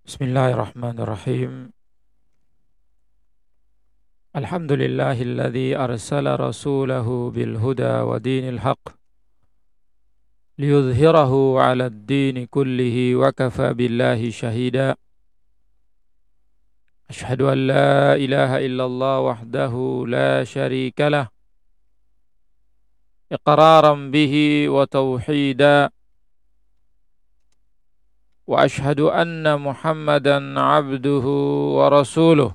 Bismillahirrahmanirrahim. Alhamdulillahilladzi arsala rasulahu bil huda wa dinil haq liyudhhirahu 'alad dini kullihi wa kafa billahi shahida. Ashhadu an la ilaha illallah wahdahu la syarika lah iqraran bihi wa tauhida. Wa ashhadu anna Muhammadan 'abduhu wa rasuluh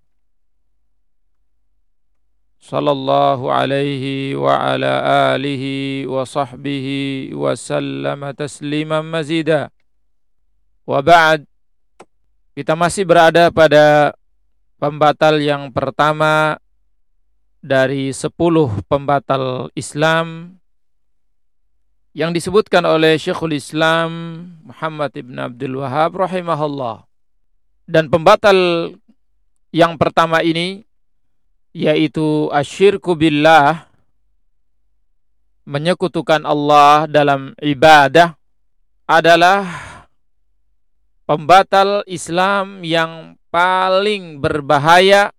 sallallahu alaihi wa ala alihi wa sahbihi wa sallama tasliman mazida. Wa ba'd, kita masih berada pada pembatal yang pertama dari 10 pembatal Islam yang disebutkan oleh Syekhul Islam Muhammad ibn Abdul Wahhab rahimahullah. Dan pembatal yang pertama ini yaitu asyirku billah, menyekutukan Allah dalam ibadah, adalah pembatal Islam yang paling berbahaya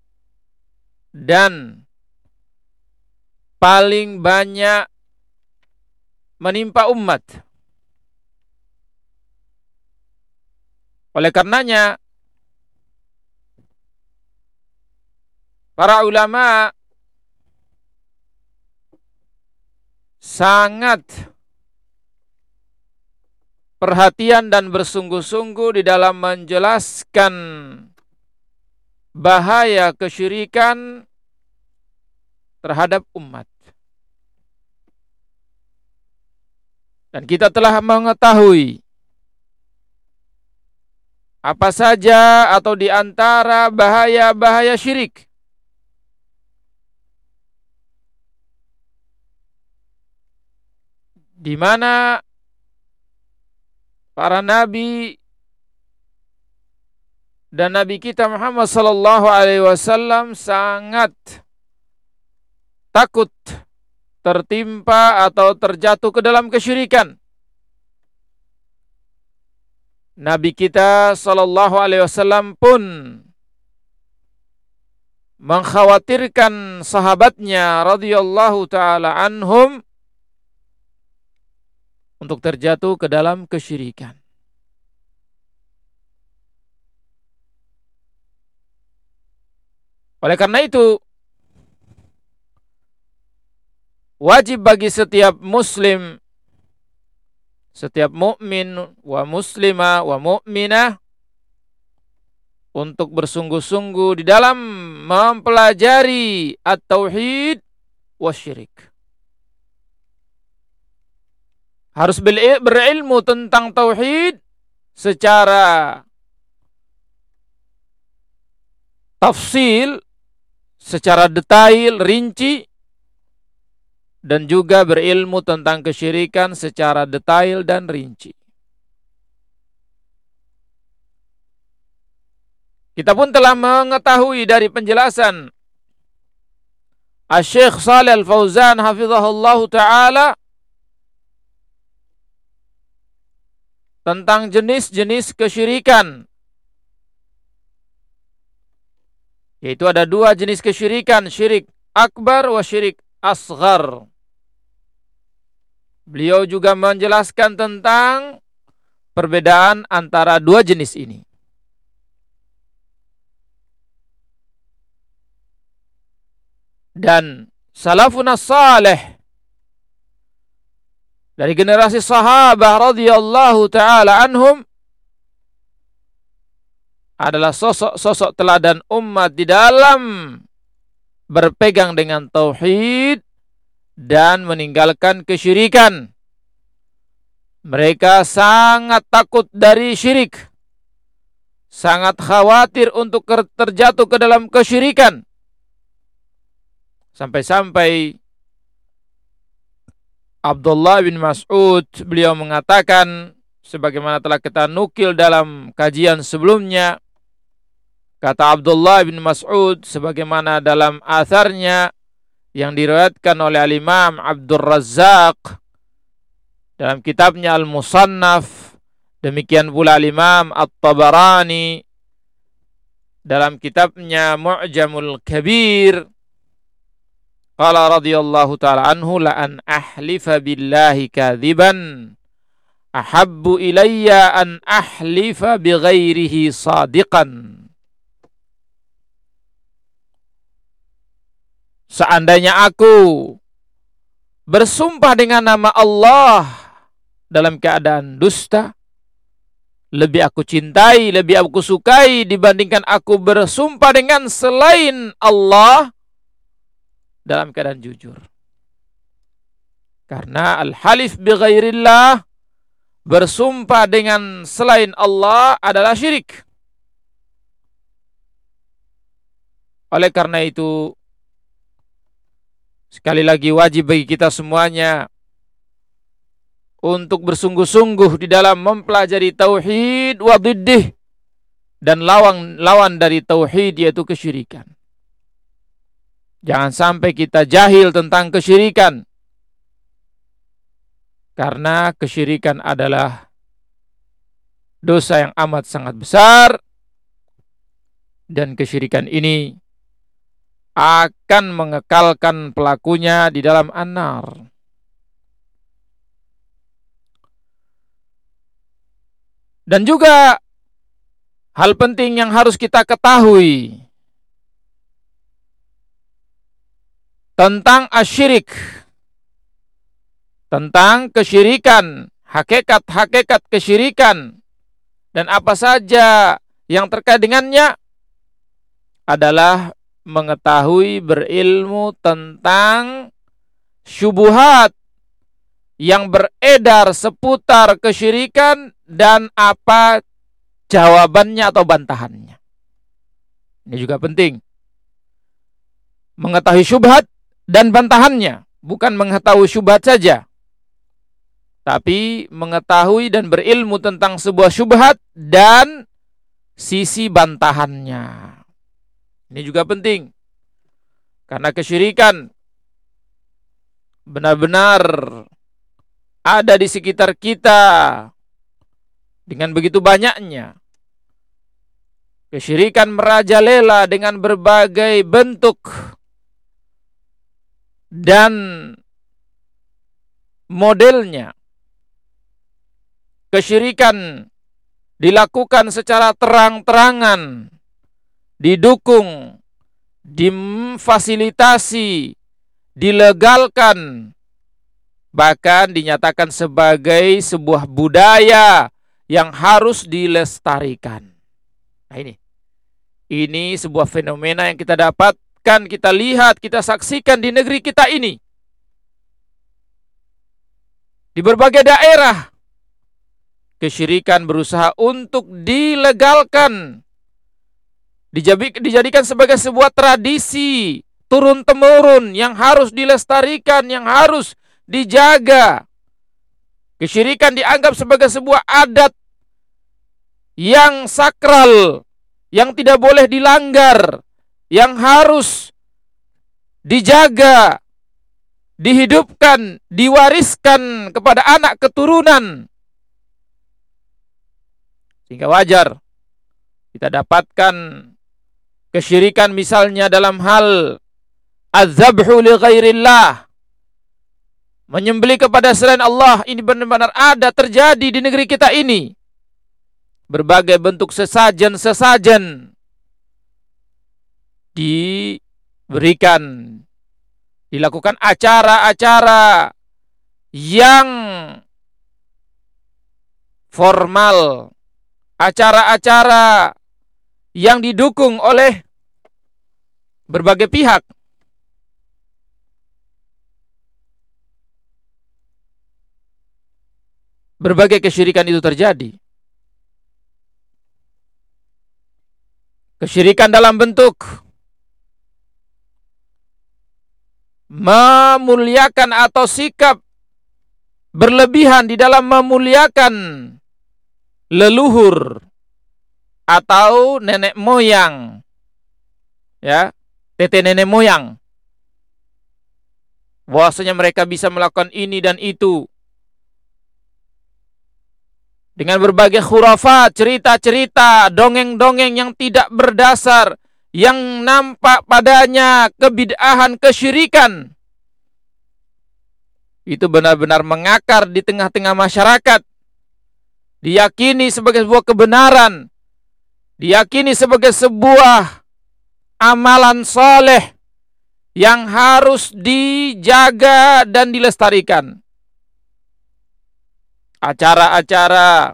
dan paling banyak menimpa umat. Oleh karenanya para ulama sangat perhatian dan bersungguh-sungguh di dalam menjelaskan bahaya kesyirikan terhadap umat. Dan kita telah mengetahui apa saja atau di antara bahaya-bahaya syirik. Di mana para nabi dan nabi kita Muhammad sallallahu alaihi wasallam sangat takut tertimpa atau terjatuh ke dalam kesyirikan. Nabi kita sallallahu alaihi wasallam pun mengkhawatirkan sahabatnya radhiyallahu taala anhum untuk terjatuh ke dalam kesyirikan. Oleh karena itu, wajib bagi setiap muslim, setiap mukmin wa muslimah wa mukminah untuk bersungguh-sungguh di dalam mempelajari at-tauhid wasyirik. Harus berilmu tentang tauhid secara tafsil, secara detail, rinci, dan juga berilmu tentang kesyirikan secara detail dan rinci. Kita pun telah mengetahui dari penjelasan Asy-Syaikh Shalih Al-Fauzan hafizahullahu taala tentang jenis-jenis kesyirikan. Yaitu ada 2 jenis kesyirikan, syirik akbar wa syirik asghar. Beliau juga menjelaskan tentang perbedaan antara 2 jenis ini. Dan salafun as-salih dari generasi sahabat radhiyallahu taala anhum adalah sosok-sosok teladan umat di dalam berpegang dengan tauhid dan meninggalkan kesyirikan. Mereka sangat takut dari syirik, sangat khawatir untuk terjatuh ke dalam kesyirikan. Sampai-sampai Abdullah bin Mas'ud, beliau mengatakan, sebagaimana telah kita nukil dalam kajian sebelumnya, kata Abdullah bin Mas'ud sebagaimana dalam atharnya yang diriwayatkan oleh Al-Imam Abdul Razzaq dalam kitabnya Al-Musannaf Demikian pula Imam At-Tabarani dalam kitabnya Mu'jamul Kabir, qala radhiyallahu ta'ala anhu, la an ahlifa billahi kadziban ahabbu ilayya an ahlifa bighairihi sadiqan. Seandainya aku bersumpah dengan nama Allah dalam keadaan dusta, lebih aku cintai, lebih aku sukai dibandingkan aku bersumpah dengan selain Allah dalam keadaan jujur. Karena al-halif bi ghairillah, bersumpah dengan selain Allah, adalah syirik. Oleh karena itu, sekali lagi wajib bagi kita semuanya untuk bersungguh-sungguh di dalam mempelajari tauhid wa diddih, dan lawan dari tauhid yaitu kesyirikan. Jangan sampai kita jahil tentang kesyirikan, karena kesyirikan adalah dosa yang amat sangat besar, dan kesyirikan ini akan mengekalkan pelakunya di dalam an-nar. Dan juga hal penting yang harus kita ketahui tentang asyirik, tentang kesyirikan, hakikat-hakikat kesyirikan, dan apa saja yang terkait dengannya, adalah mengetahui, berilmu tentang syubhat yang beredar seputar kesyirikan dan apa jawabannya atau bantahannya. Ini juga penting. Mengetahui syubhat dan bantahannya, bukan mengetahui syubhat saja, tapi mengetahui dan berilmu tentang sebuah syubhat dan sisi bantahannya. Ini juga penting, karena kesyirikan benar-benar ada di sekitar kita dengan begitu banyaknya. Kesyirikan merajalela dengan berbagai bentuk dan modelnya. Kesyirikan dilakukan secara terang-terangan, didukung, difasilitasi, dilegalkan, bahkan dinyatakan sebagai sebuah budaya yang harus dilestarikan. Nah, ini sebuah fenomena yang kita dapatkan, kita lihat, kita saksikan di negeri kita ini. Di berbagai daerah, kesyirikan berusaha untuk dilegalkan, dijadikan sebagai sebuah tradisi turun-temurun yang harus dilestarikan, yang harus dijaga. Kesyirikan dianggap sebagai sebuah adat yang sakral, yang tidak boleh dilanggar, yang harus dijaga, dihidupkan, diwariskan kepada anak keturunan. Sehingga wajar kita dapatkan kesyirikan misalnya dalam hal az-zabhu li ghairillah, menyembelih kepada selain Allah. Ini benar-benar ada terjadi di negeri kita ini. Berbagai bentuk sesajen diberikan, dilakukan acara-acara yang formal, acara-acara yang didukung oleh berbagai pihak. Berbagai kesyirikan itu terjadi. Kesyirikan dalam bentuk memuliakan atau sikap berlebihan di dalam memuliakan leluhur atau nenek moyang, ya, tete nenek moyang. Bahwasanya mereka bisa melakukan ini dan itu, dengan berbagai khurafat, cerita-cerita, dongeng-dongeng yang tidak berdasar, yang nampak padanya kebid'ahan, kesyirikan, itu benar-benar mengakar di tengah-tengah masyarakat, diyakini sebagai sebuah kebenaran, diyakini sebagai sebuah amalan soleh yang harus dijaga dan dilestarikan. Acara-acara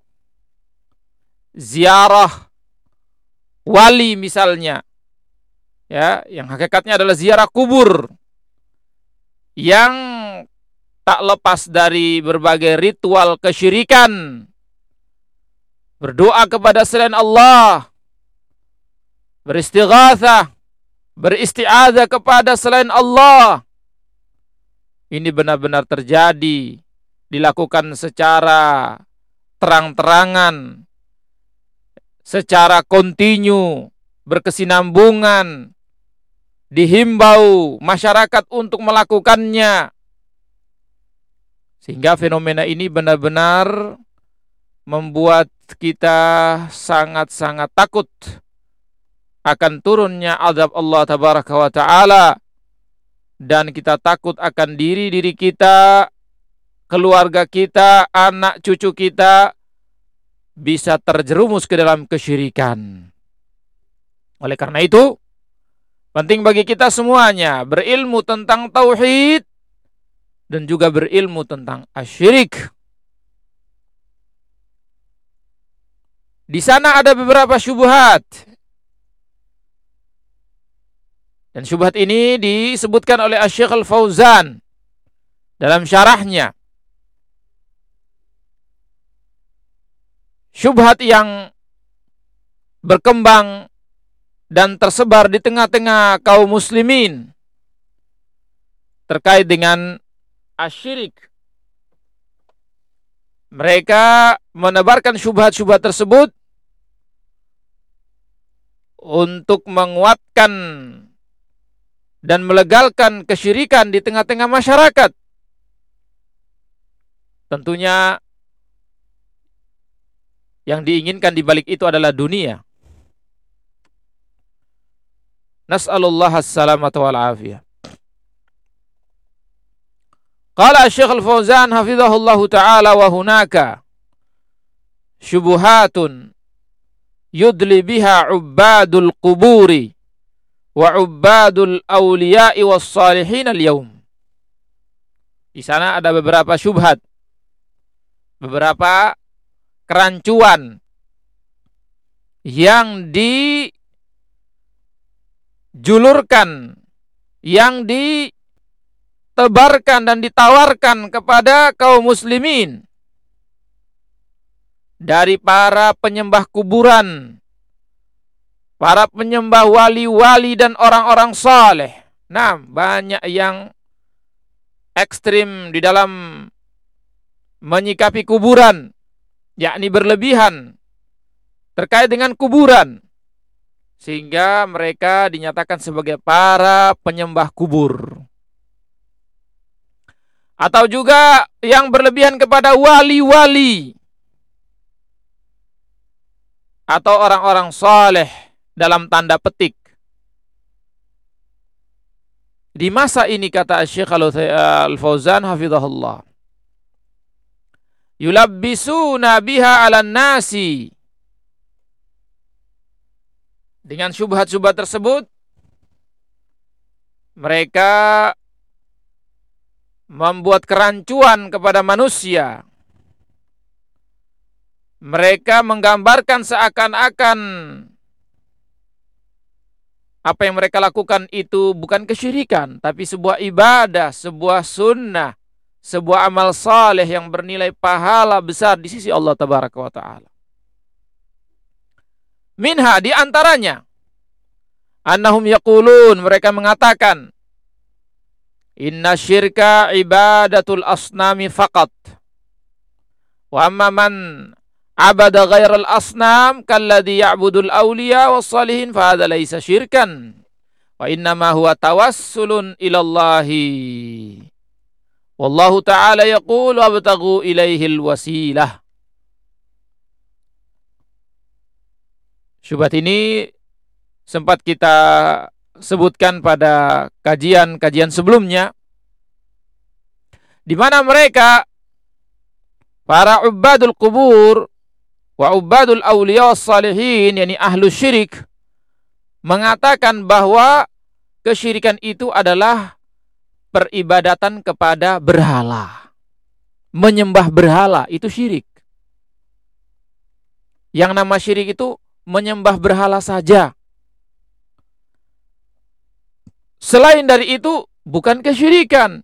ziarah wali misalnya, ya, yang hakikatnya adalah ziarah kubur, yang tak lepas dari berbagai ritual kesyirikan, berdoa kepada selain Allah, beristighatsah, beristi'adzah kepada selain Allah. Ini benar-benar terjadi, dilakukan secara terang-terangan, secara kontinu, berkesinambungan, dihimbau masyarakat untuk melakukannya. Sehingga fenomena ini benar-benar membuat kita sangat-sangat takut akan turunnya azab Allah tabaraka wa ta'ala, dan kita takut akan diri kita, keluarga kita, anak cucu kita bisa terjerumus ke dalam kesyirikan. Oleh karena itu, penting bagi kita semuanya berilmu tentang tauhid dan juga berilmu tentang asyirik. Di sana ada beberapa syubhat. Dan syubhat ini disebutkan oleh Asy-Syaikh Al-Fauzan dalam syarahnya. Syubhat yang berkembang dan tersebar di tengah-tengah kaum muslimin terkait dengan asyirik. Mereka menebarkan syubhat-syubhat tersebut untuk menguatkan dan melegalkan kesyirikan di tengah-tengah masyarakat. Tentunya yang diinginkan di balik itu adalah dunia. Nas'alullah as-salamata wal afiyah. Qala Syekh Al-Fauzan hafizahullahu ta'ala wa hunaka syubuhatun yudli biha ubbadul quburi wa ubbadul awliya'i was salihin al-yawm. Di sana ada beberapa syubhat, beberapa kerancuan yang dijulurkan, yang ditebarkan dan ditawarkan kepada kaum muslimin dari para penyembah kuburan, para penyembah wali-wali dan orang-orang saleh. Nah, banyak yang ekstrim di dalam menyikapi kuburan, yakni berlebihan terkait dengan kuburan, sehingga mereka dinyatakan sebagai para penyembah kubur. Atau juga yang berlebihan kepada wali-wali atau orang-orang saleh dalam tanda petik. Di masa ini, kata Syekh Al-Fauzan hafizahullah, yulabbisuna biha 'alan nasi. Dengan syubhat-syubhat tersebut mereka membuat kerancuan kepada manusia. Mereka menggambarkan seakan-akan apa yang mereka lakukan itu bukan kesyirikan, tapi sebuah ibadah, sebuah sunnah, sebuah amal saleh yang bernilai pahala besar di sisi Allah tabaraka wa ta'ala. Minha, di antaranya, annahum yaqulun, mereka mengatakan, inna syirka ibadatul asnami faqat, wa amma man abada ghairal asnam kalladhi ya'budul awliya was salihin fa hadza laysa syirkan wa innama huwa tawassulun ilallahi wallahu ta'ala yaqul wabtaghu ilaihil wasilah. Syubhat ini sempat kita sebutkan pada kajian-kajian sebelumnya, di mana mereka, para ubadul kubur wa ubadul awliya salihin, yakni ahlu syirik, mengatakan bahwa kesyirikan itu adalah peribadatan kepada berhala. Menyembah berhala itu syirik. Yang nama syirik itu menyembah berhala saja. Selain dari itu bukan kesyirikan.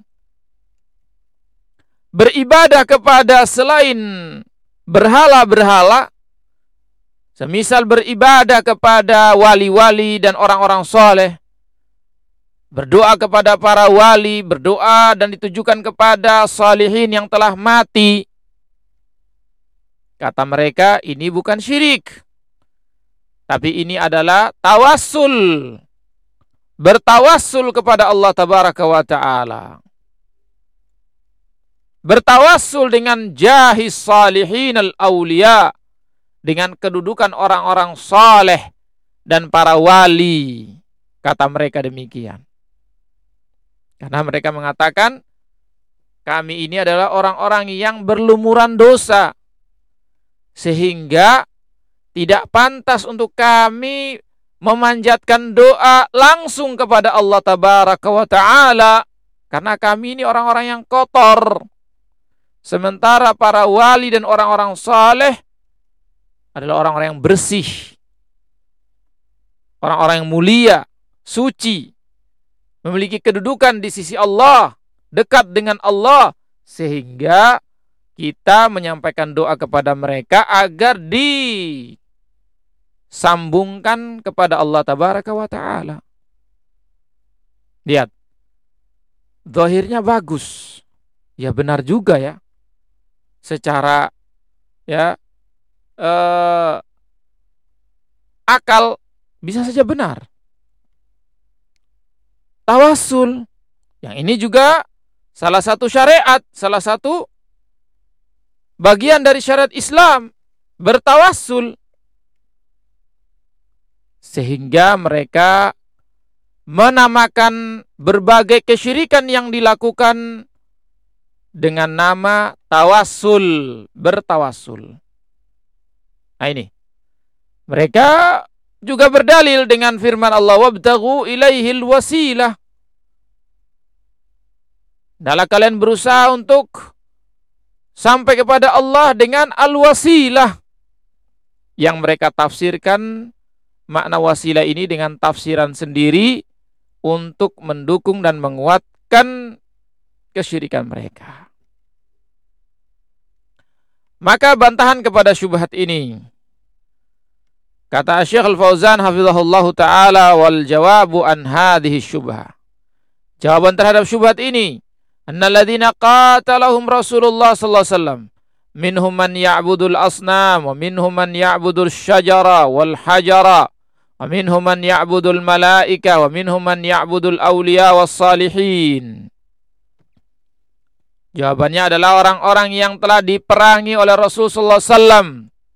Beribadah kepada selain berhala-berhala, semisal beribadah kepada wali-wali dan orang-orang soleh, berdoa kepada para wali, berdoa dan ditujukan kepada salihin yang telah mati, kata mereka ini bukan syirik, tapi ini adalah tawassul, bertawassul kepada Allah tabaraka wa ta'ala, bertawassul dengan jahis salihin al-awliya, dengan kedudukan orang-orang saleh dan para wali, kata mereka demikian. Karena mereka mengatakan kami ini adalah orang-orang yang berlumuran dosa, sehingga tidak pantas untuk kami memanjatkan doa langsung kepada Allah tabaraka wa ta'ala, karena kami ini orang-orang yang kotor. Sementara para wali dan orang-orang saleh adalah orang-orang yang bersih, orang-orang yang mulia, suci, memiliki kedudukan di sisi Allah, dekat dengan Allah, sehingga kita menyampaikan doa kepada mereka agar disambungkan kepada Allah tabaraka wa ta'ala. Lihat, zahirnya bagus, ya benar juga ya, secara akal bisa saja benar. Tawassul, yang ini juga salah satu syariat, salah satu bagian dari syariat Islam, bertawassul. Sehingga mereka menamakan berbagai kesyirikan yang dilakukan dengan nama tawassul, bertawassul. Nah ini, mereka juga berdalil dengan firman Allah, wabtaghu ilaihil wasilah. Adalah kalian berusaha untuk sampai kepada Allah dengan al-wasilah, yang mereka tafsirkan makna wasilah ini dengan tafsiran sendiri untuk mendukung dan menguatkan kesyirikan mereka. Maka bantahan kepada syubhat ini, kata Syekh Al-Fauzan hafizahullahu ta'ala, wal jawabu an hadhihi syubhah, jawaban terhadap syubhat ini, annalladzina qatalahum Rasulullah sallallahu alaihi wasallam minhum man ya'budul asnam wa minhum man ya'budul syajara wal hajara wa minhum man ya'budul malaika wa minhum man ya'budul awliya was salihin. Jawabannya adalah orang-orang yang telah diperangi oleh Rasul sallallahu alaihi wasallam,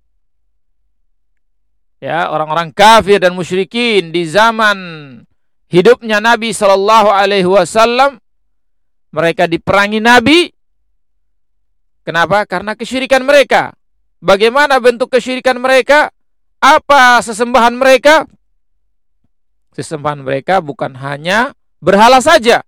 ya, orang-orang kafir dan musyrikin di zaman hidupnya Nabi sallallahu alaihi wasallam. Mereka diperangi Nabi. Kenapa? Karena kesyirikan mereka. Bagaimana bentuk kesyirikan mereka? Apa sesembahan mereka? Sesembahan mereka bukan hanya berhala saja.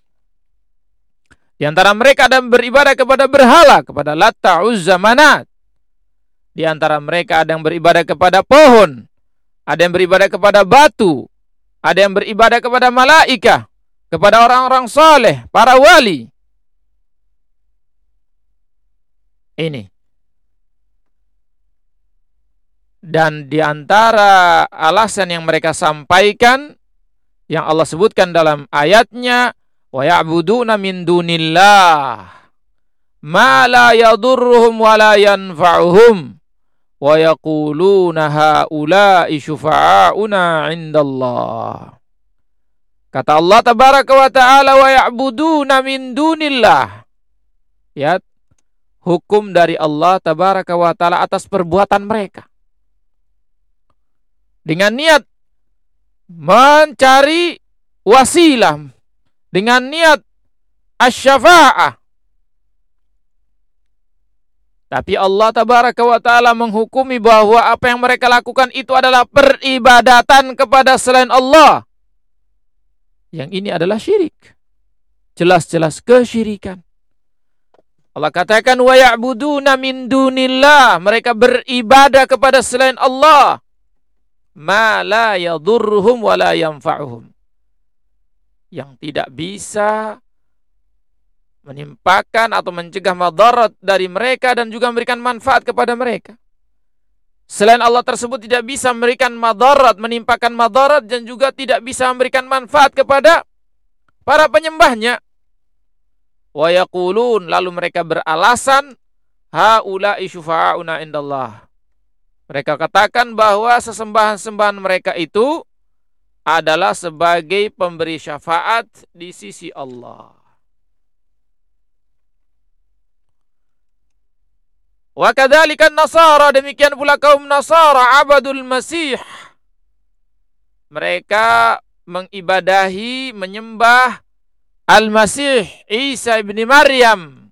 Di antara mereka ada yang beribadah kepada berhala, kepada Latta, Uzza, Manat. Di antara mereka ada yang beribadah kepada pohon, ada yang beribadah kepada batu, ada yang beribadah kepada malaikah, kepada orang-orang saleh, para wali. Ini. Dan di antara alasan yang mereka sampaikan, yang Allah sebutkan dalam ayatnya, wa ya'buduna min dunillah ma la yadurruhum wa la yanfa'uhum wa yaquluna haula'i syufa'auna 'indallah. Kata Allah tabaraka wa ta'ala, wa ya'buduna min dunillah. Ya, hukum dari Allah tabaraka wa ta'ala atas perbuatan mereka. dengan niat mencari wasilah, dengan niat asy-syafa'ah. Tapi Allah tabaraka wa ta'ala menghukumi bahwa apa yang mereka lakukan itu adalah peribadatan kepada selain Allah. Yang ini adalah syirik. Jelas-jelas kesyirikan. Allah katakan wa ya'buduna min dunillah, mereka beribadah kepada selain Allah. Ma la yadurruhum wa la yanfa'uhum. Yang tidak bisa menimpakan atau mencegah madarat dari mereka dan juga memberikan manfaat kepada mereka. Selain Allah tersebut tidak bisa memberikan madarat, menimpakan madarat, dan juga tidak bisa memberikan manfaat kepada para penyembahnya. Wa yaqulun, lalu mereka beralasan, haula'i syufa'auna indallah. Mereka katakan bahwa sesembahan-sembahan mereka itu adalah sebagai pemberi syafaat di sisi Allah. Wa kadzalika an-nasara, demikian pula kaum Nasara, abadul Masih. Mereka mengibadahi, menyembah Al-Masih, Isa ibni Maryam.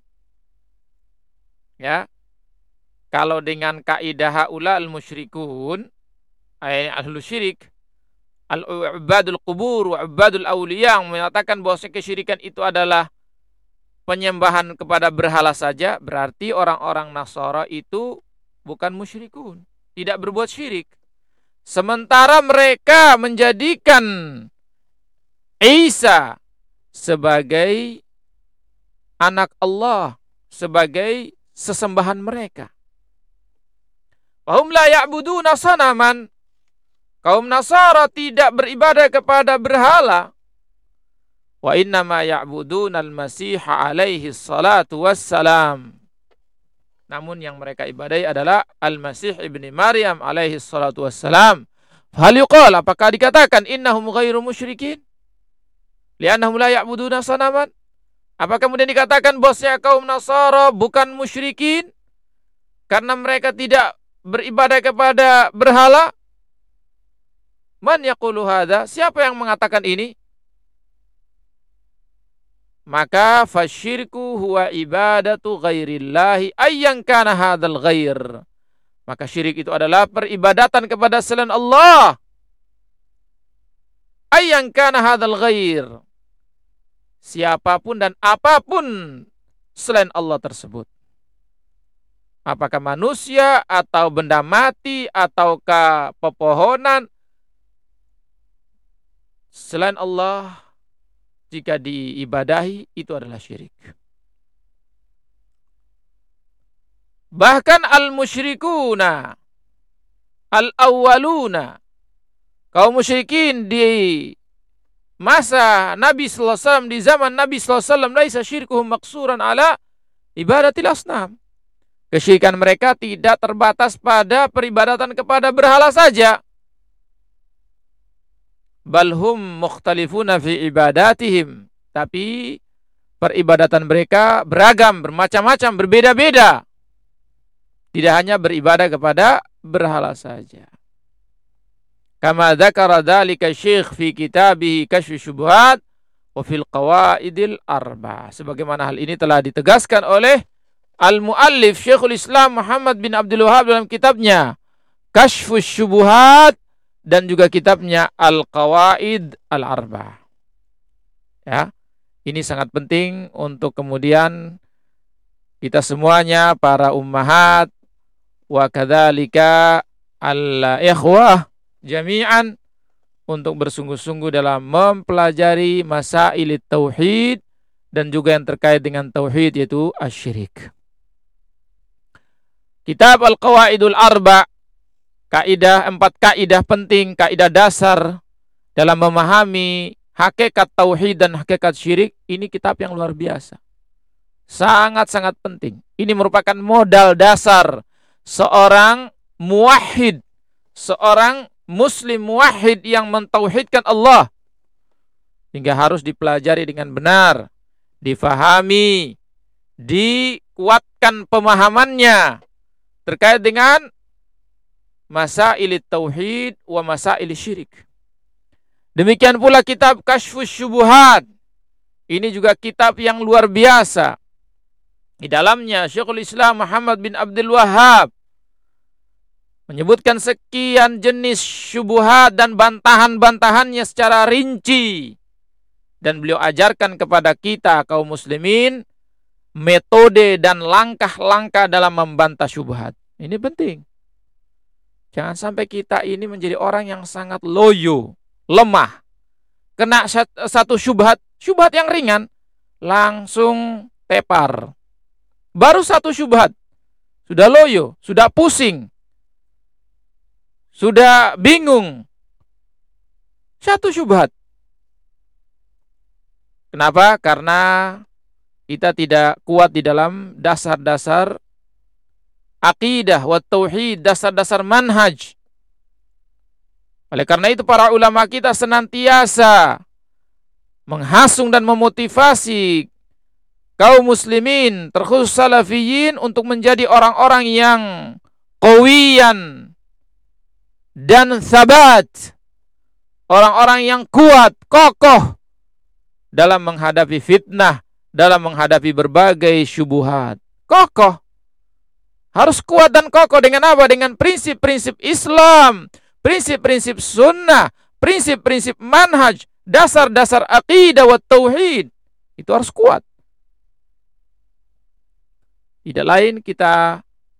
Ya. Kalau dengan kaidah haula al-musyrikun, ahlu syirik, al-ubadul qubur wa ubadul awliya, yang mengatakan bahwa kesyirikan itu adalah penyembahan kepada berhala saja, berarti orang-orang Nasara itu bukan musyrikun, tidak berbuat syirik. Sementara mereka menjadikan Isa sebagai anak Allah, sebagai sesembahan mereka. Wahum la ya'buduna sanaman. Kaum Nasara tidak beribadah kepada berhala. Wa innama ya'buduna al-Masih alaihi salatu wassalam. Namun yang mereka ibadahi adalah Al-Masih ibni Maryam alaihi salatu wassalam. Hal yuqal, apakah dikatakan innahum ghairu musyrikin? Li'annahum la ya'buduna sanaman? Apakah kemudian dikatakan bahwasanya kaum Nasara bukan musyrikin karena mereka tidak beribadah kepada berhala? Man yaqulu hadza? Siapa yang mengatakan ini? Maka fasyirku huwa ibadatu ghairillahi ayyan kana hadzal ghair. Maka syirik itu adalah peribadatan kepada selain Allah. Ayyan kana hadzal ghair. Siapapun dan apapun selain Allah tersebut. Apakah manusia atau benda mati ataukah pepohonan, selain Allah jika diibadahi itu adalah syirik. Bahkan al-musyrikuna al-awwaluna, kaum musyrikin di masa Nabi sallallahu alaihi wasallam, di zaman Nabi sallallahu alaihi wasallam, laisa syirkuhum maqsuran ala ibadatil asnam. Kesyirikan mereka tidak terbatas pada peribadatan kepada berhala saja. Balhum mukhtalifuna fi ibadatihim. Tapi peribadatan mereka beragam, bermacam-macam, berbeda-beda. Tidak hanya beribadah kepada berhala saja. Kama dzakara dzalika Syekh fi kitabih Kasyfus Syubhat wa fil Qawaidil Arba'. Sebagaimana hal ini telah ditegaskan oleh al-muallif Syekhul Islam Muhammad bin Abdul Wahhab dalam kitabnya Kasyfus Syubhat dan juga kitabnya Al-Qawaid Al-Arba'. Ya, ini sangat penting untuk kemudian kita semuanya, para ummahat wa kadzalika al-ikhwah jami'an, untuk bersungguh-sungguh dalam mempelajari masailit tauhid dan juga yang terkait dengan tauhid, yaitu asyirik. Kitab Al-Qawaidul Arba', empat kaidah penting, kaidah dasar dalam memahami hakikat tauhid dan hakikat syirik. Ini kitab yang luar biasa, sangat-sangat penting. Ini merupakan modal dasar seorang muwahhid, seorang muslim muwahhid yang mentauhidkan Allah, hingga harus dipelajari dengan benar, difahami, dikuatkan pemahamannya terkait dengan Masailit Tauhid wa Masailis Syirik. Demikian pula kitab Kasyfus Syubuhat. Ini juga kitab yang luar biasa. Di dalamnya Syekhul Islam Muhammad bin Abdul Wahhab menyebutkan sekian jenis syubuhat dan bantahan-bantahannya secara rinci. Dan beliau ajarkan kepada kita kaum muslimin metode dan langkah-langkah dalam membantah syubhat. Ini penting. Jangan sampai kita ini menjadi orang yang sangat loyo, lemah. Kena satu syubhat yang ringan, langsung tepar. Baru satu syubhat, sudah loyo, sudah pusing, sudah bingung. Satu syubhat. Kenapa? Karena kita tidak kuat di dalam dasar-dasar akidah wa tauhid, dasar-dasar manhaj. Oleh karena itu para ulama kita senantiasa menghasung dan memotivasi kaum muslimin, terkhusus salafiyin, untuk menjadi orang-orang yang qawiyan dan sabat, orang-orang yang kuat, kokoh dalam menghadapi fitnah, dalam menghadapi berbagai syubuhat. Kokoh. Harus kuat dan kokoh dengan apa? Dengan prinsip-prinsip Islam, prinsip-prinsip sunnah, prinsip-prinsip manhaj, dasar-dasar aqidah wa tauhid. Itu harus kuat. Tidak lain kita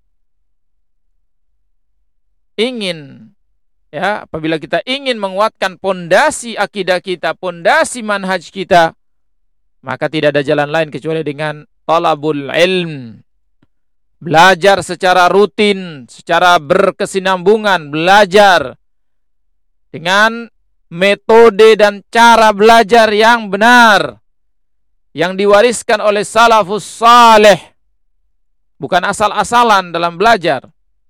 ingin, ya, apabila kita ingin menguatkan pondasi akidah kita, pondasi manhaj kita, maka tidak ada jalan lain kecuali dengan talabul ilm. Belajar secara rutin, secara berkesinambungan, belajar dengan metode dan cara belajar yang benar, yang diwariskan oleh salafus saleh. Bukan asal-asalan dalam belajar.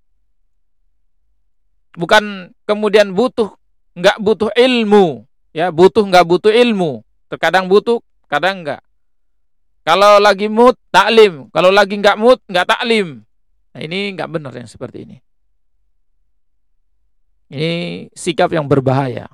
Bukan kemudian nggak butuh ilmu, ya, nggak butuh ilmu. Terkadang butuh, kadang enggak. Kalau lagi mood, taklim. Kalau lagi enggak mood, enggak taklim. Nah, ini enggak benar yang seperti ini. Ini sikap yang berbahaya.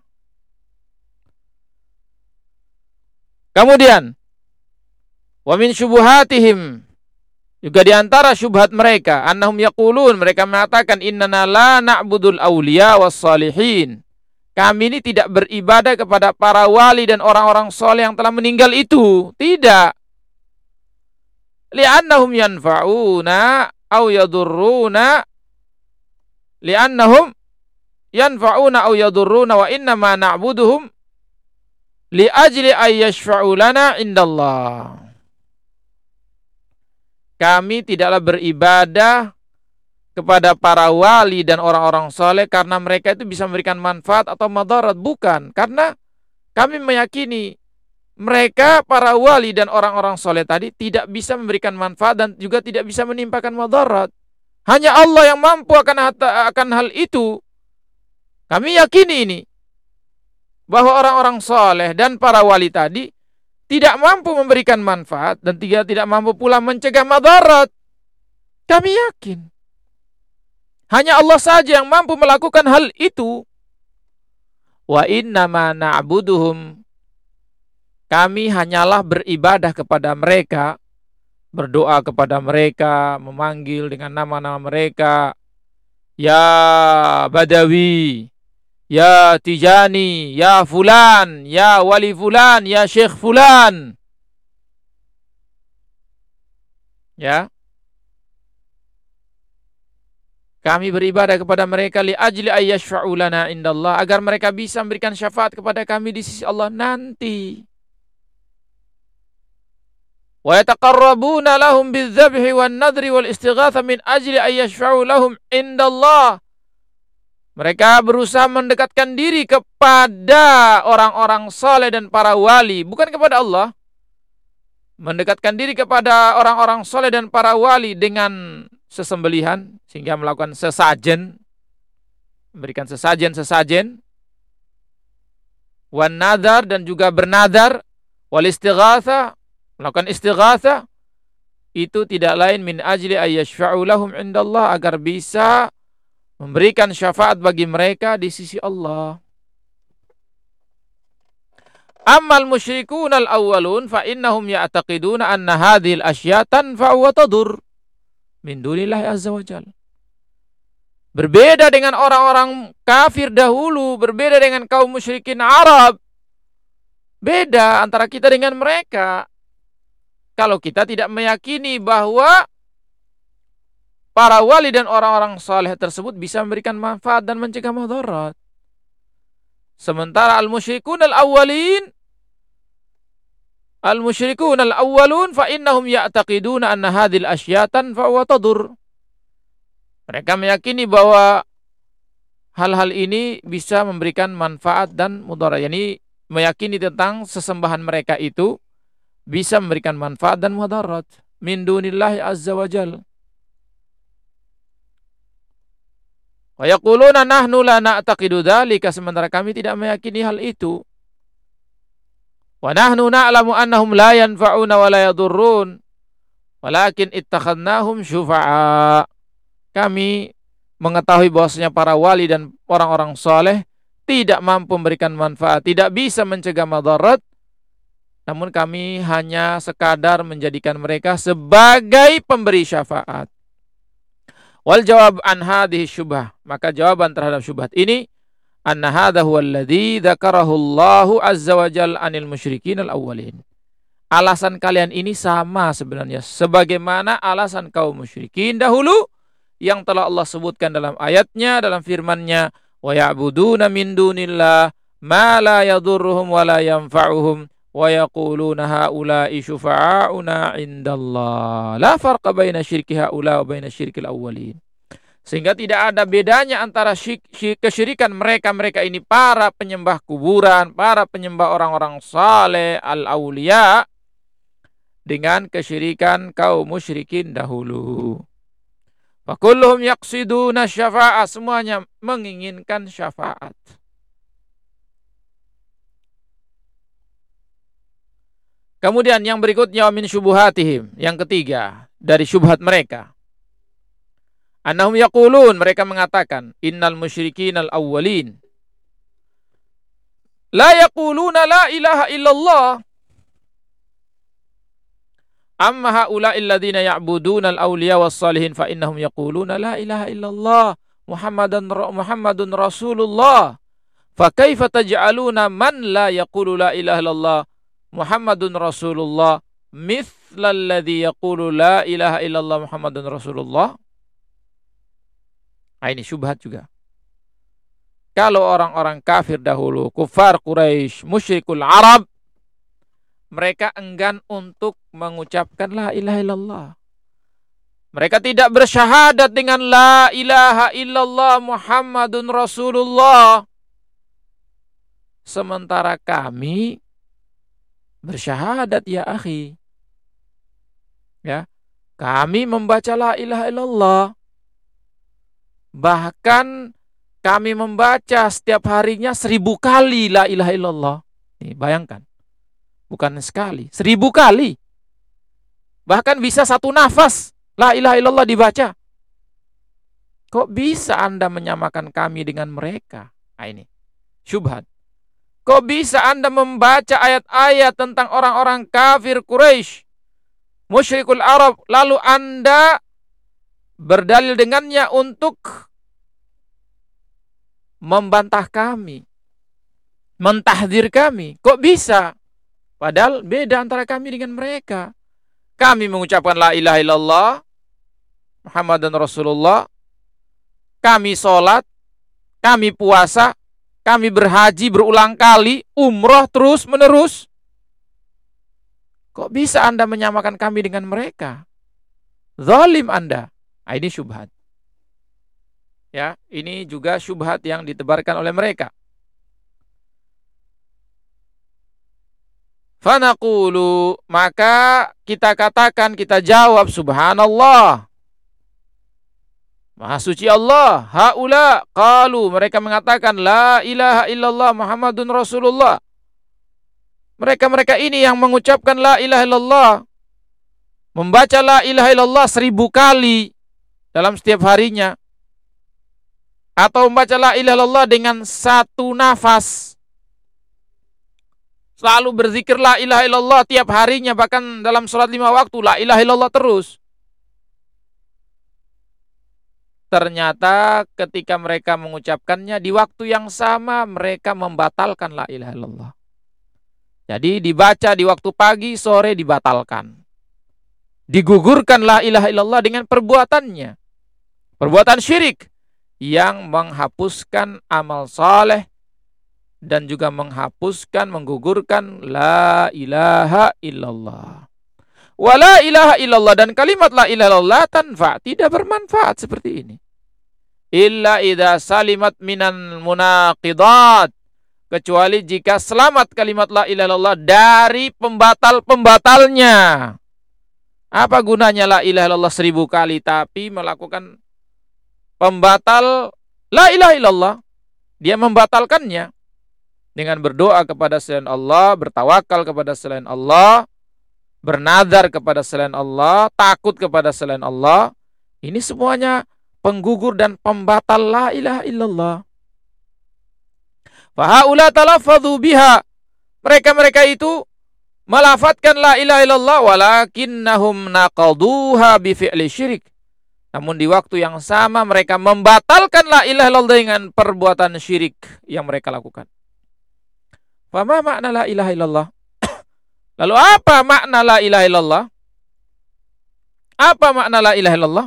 Kemudian, wa min syubuhatihim, juga di antara syubhat mereka, annahum yaqulun, mereka mengatakan, innana la na'budul awliya was salihin. Kami ini tidak beribadah kepada para wali dan orang-orang soleh yang telah meninggal itu. Tidak. Li'annahum yanfa'una aw yadurruna. Li'annahum yanfa'una aw yadurruna wa innama na'buduhum li'ajli ayyashfa'u lana indallah. Kami tidaklah beribadah kepada para wali dan orang-orang soleh karena mereka itu bisa memberikan manfaat atau madarat. Bukan. Karena kami meyakini mereka, para wali dan orang-orang soleh tadi, tidak bisa memberikan manfaat dan juga tidak bisa menimpakan madarat. Hanya Allah yang mampu akan hal itu. Kami yakini ini, bahwa orang-orang soleh dan para wali tadi tidak mampu memberikan manfaat dan tidak mampu pula mencegah madarat. Kami yakin hanya Allah saja yang mampu melakukan hal itu. Wa innama na'buduhum, kami hanyalah beribadah kepada mereka, berdoa kepada mereka, memanggil dengan nama-nama mereka. Ya Badawi, ya Tijani, ya Fulan, ya Wali Fulan, ya Syekh Fulan. Ya. Kami beribadah kepada mereka li ajli ayyashfa'u lana indallah, agar mereka bisa memberikan syafaat kepada kami di sisi Allah nanti. Wa yataqarrabuna lahum bidzabhi wan nadri wal istighatha min ajli ayyashfa'u lahum indallah. Mereka berusaha mendekatkan diri kepada orang-orang saleh dan para wali, bukan kepada Allah. Mendekatkan diri kepada orang-orang saleh dan para wali dengan sesembelihan, sehingga melakukan sesajen, memberikan sesajen, wan nadar, dan juga bernadar, wal istighatha, melakukan istighatha, itu tidak lain min ajli ayyashfa'u lahum indallah, agar bisa memberikan syafaat bagi mereka di sisi Allah. Ammal musyrikun al-awwalun fa innahum ya'taqiduna anna hadhil asya tanfa wa tadur min dunillahi azza wa jalla. Berbeda dengan orang-orang kafir dahulu, berbeda dengan kaum musyrikin Arab. Beda antara kita dengan mereka. Kalau kita tidak meyakini bahwa para wali dan orang-orang saleh tersebut bisa memberikan manfaat dan mencegah mudarat. Sementara al-musyrikun al-awwalun fa innahum ya'taqiduna anna hadhil asya tanfa wa tadur. Mereka meyakini bahwa hal-hal ini bisa memberikan manfaat dan mudarat. Yani meyakini tentang sesembahan mereka itu bisa memberikan manfaat dan mudarat min dunillahi azza wa jalla. Wa yaquluna nahnu la na'taqidu dzalika, sementara kami tidak meyakini hal itu. Wa nahnu na'lamu annahum la yanfa'una wa la yadurrun walakin ittakhadnahum syufa'a. Kami mengetahui bahwasanya para wali dan orang-orang saleh tidak mampu memberikan manfaat, tidak bisa mencegah madarat, namun kami hanya sekadar menjadikan mereka sebagai pemberi syafaat. Wal jawab an hadhihi syubhah, maka jawaban terhadap syubhat ini anna hadha huwa alladhi dzakarahu Allahu azza wa jalla anil musyrikin al-awwalin. Alasan kalian ini sama sebenarnya sebagaimana alasan kaum musyrikin dahulu yang telah Allah sebutkan dalam ayatnya, dalam firman-Nya, wa ya'buduna min dunillah ma la yadurruhum wa la yanfa'uhum wa yaquluna haula'i syufa'auna 'indallah la farqa baina syirki haula wa baina syirkil awwalin. Sehingga tidak ada bedanya antara kesyirikan mereka ini para penyembah kuburan, para penyembah orang-orang saleh, al-auliya, dengan kesyirikan kaum musyrikin dahulu. Fa kulluhum yaqsiduna syafa'ah, semuanya menginginkan syafaat. Kemudian yang berikutnya min syubuhatihim, yang ketiga dari syubhat mereka. Annahum yaqulun, mereka mengatakan innal musyrikin al-awwalin la yaquluna la ilaha illallah amma haula'il ladzina ya'buduna al-awliya was-salihin fa innahum yaquluna la ilaha illallah Muhammadun Rasulullah fa kaifa taj'aluna man la yaqulu la ilaha illallah Muhammadun Rasulullah mithla alladzi yaqulu la ilaha illallah Muhammadun Rasulullah. Nah, ini syubhat juga. Kalau orang-orang kafir dahulu, kufar Quraisy, musyrikul Arab, mereka enggan untuk mengucapkan la ilaha illallah. Mereka tidak bersyahadat dengan la ilaha illallah Muhammadun Rasulullah. Sementara kami bersyahadat ya akhi. Ya, kami membaca la ilaha illallah. Bahkan kami membaca setiap harinya 1000 kali la ilaha illallah. Nih, bayangkan. Bukan sekali, 1000 kali. Bahkan bisa satu nafas la ilaha illallah dibaca. Kok bisa Anda menyamakan kami dengan mereka? Nah, ini syubhat. Kok bisa Anda membaca ayat-ayat tentang orang-orang kafir Quraisy, musyrikul Arab, lalu Anda berdalil dengannya untuk membantah kami, mentahdzir kami? Kok bisa? Padahal beda antara kami dengan mereka. Kami mengucapkan la ilaha illallah Muhammadan Rasulullah, kami sholat, kami puasa, kami berhaji berulang kali, umroh terus menerus. Kok bisa Anda menyamakan kami dengan mereka? Zalim Anda. Nah, ini syubhat. Ya, ini juga syubhat yang ditebarkan oleh mereka. Fanaqulu, maka kita katakan, kita jawab, subhanallah, Maha suci Allah. Haula qalu, mereka mengatakan la ilaha illallah Muhammadun Rasulullah. Mereka ini yang mengucapkan la ilaha illallah, membaca la ilaha illallah 1000 kali dalam setiap harinya. atau membaca la ilaha illallah dengan satu nafas. Selalu berzikir la ilaha illallah tiap harinya, bahkan dalam sholat 5 waktu la ilaha illallah terus. Ternyata ketika mereka mengucapkannya di waktu yang sama mereka membatalkan la ilaha illallah. Jadi dibaca di waktu pagi, sore dibatalkan. Digugurkan la ilaha illallah dengan perbuatannya. Perbuatan syirik yang menghapuskan amal saleh dan juga menghapuskan, menggugurkan la ilaha illallah. Wa la ilaha illallah, dan kalimat la ilaha illallah tanfa, tidak bermanfaat seperti ini. Illa idza salimat minan munaqidat, kecuali jika selamat kalimat la ilaha illallah dari pembatal-pembatalnya. Apa gunanya la ilaha illallah 1000 kali tapi melakukan pembatal la ilaha illallah? Dia membatalkannya dengan berdoa kepada selain Allah, bertawakal kepada selain Allah, bernazar kepada selain Allah, takut kepada selain Allah. Ini semuanya penggugur dan pembatal la ilaha illallah. Fahaula talaffadhu biha, mereka-mereka itu melafadzkan la ilaha illallah walakinnahum naqaduha bi fi'li syirik. Namun di waktu yang sama mereka membatalkan la ilaha illallah dengan perbuatan syirik yang mereka lakukan. Fama makna la ilaha illallah? Lalu apa makna la ilaha illallah? Apa makna la ilaha illallah?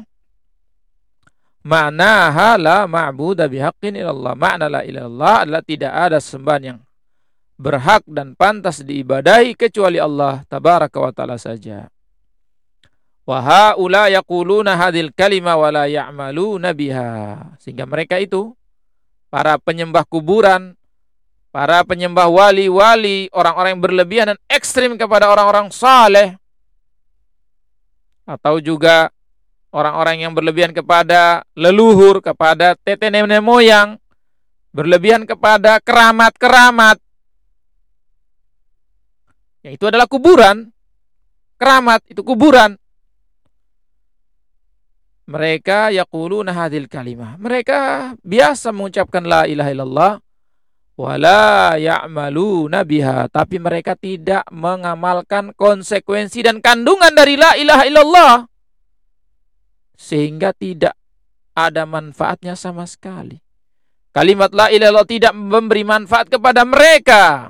Ma'naha la ma'buda bihaqqin illallah. Makna la ilaha illallah adalah tidak ada sembahan yang berhak dan pantas diibadahi kecuali Allah tabaraka wa ta'ala saja. Wa haula yaquluna hadhil kalima wa la ya'maluna biha. Sehingga mereka itu, para penyembah kuburan, para penyembah wali-wali, orang-orang yang berlebihan dan ekstrim kepada orang-orang saleh, atau juga orang-orang yang berlebihan kepada leluhur, kepada tete nenek moyang, berlebihan kepada keramat-keramat. Ya, itu adalah kuburan. Keramat itu kuburan. Mereka yaquluna hadhil kalimah. Mereka biasa mengucapkan la ilaha illallah wala ya'maluna biha, tapi mereka tidak mengamalkan konsekuensi dan kandungan dari la ilaha illallah, sehingga tidak ada manfaatnya sama sekali. Kalimat la ilaha illallah tidak memberi manfaat kepada mereka.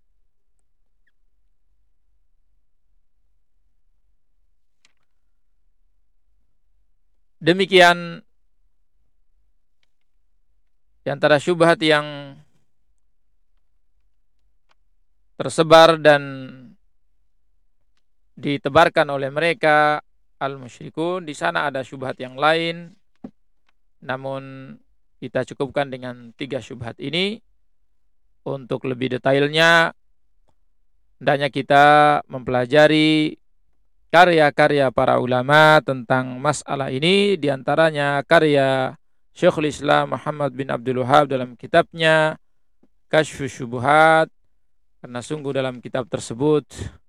Demikian di antara syubhat yang tersebar dan ditebarkan oleh mereka al-musyrikun. Di sana ada syubhat yang lain, namun kita cukupkan dengan 3 syubhat ini. Untuk lebih detailnya hendaknya kita mempelajari karya-karya para ulama tentang masalah ini, di antaranya karya Syekhul Islam Muhammad bin Abdul Wahhab dalam kitabnya Kasyfus Syubuhat, karena sungguh dalam kitab tersebut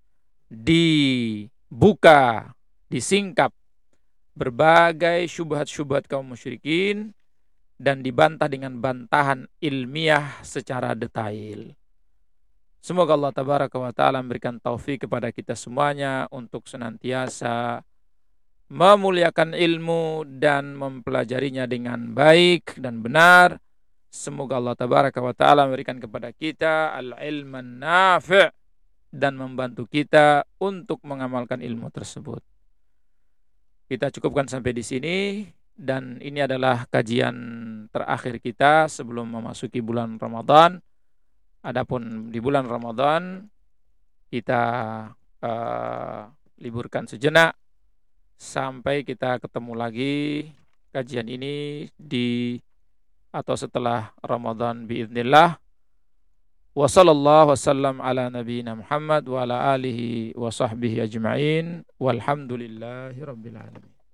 dibuka, disingkap berbagai syubhat-syubhat kaum musyrikin dan dibantah dengan bantahan ilmiah secara detail. Semoga Allah tabaraka wa ta'ala memberikan taufik kepada kita semuanya untuk senantiasa memuliakan ilmu dan mempelajarinya dengan baik dan benar. Semoga Allah tabaraka wa ta'ala memberikan kepada kita al-ilman nafi' dan membantu kita untuk mengamalkan ilmu tersebut. Kita cukupkan sampai di sini, dan ini adalah kajian terakhir kita sebelum memasuki bulan Ramadan. Adapun di bulan Ramadan kita liburkan sejenak sampai kita ketemu lagi kajian ini di atau setelah Ramadan biiznillah. Wa sallallahu wasallam ala nabiyyina Muhammad wa ala alihi wa sahbihi ajma'in walhamdulillahi rabbil alamin.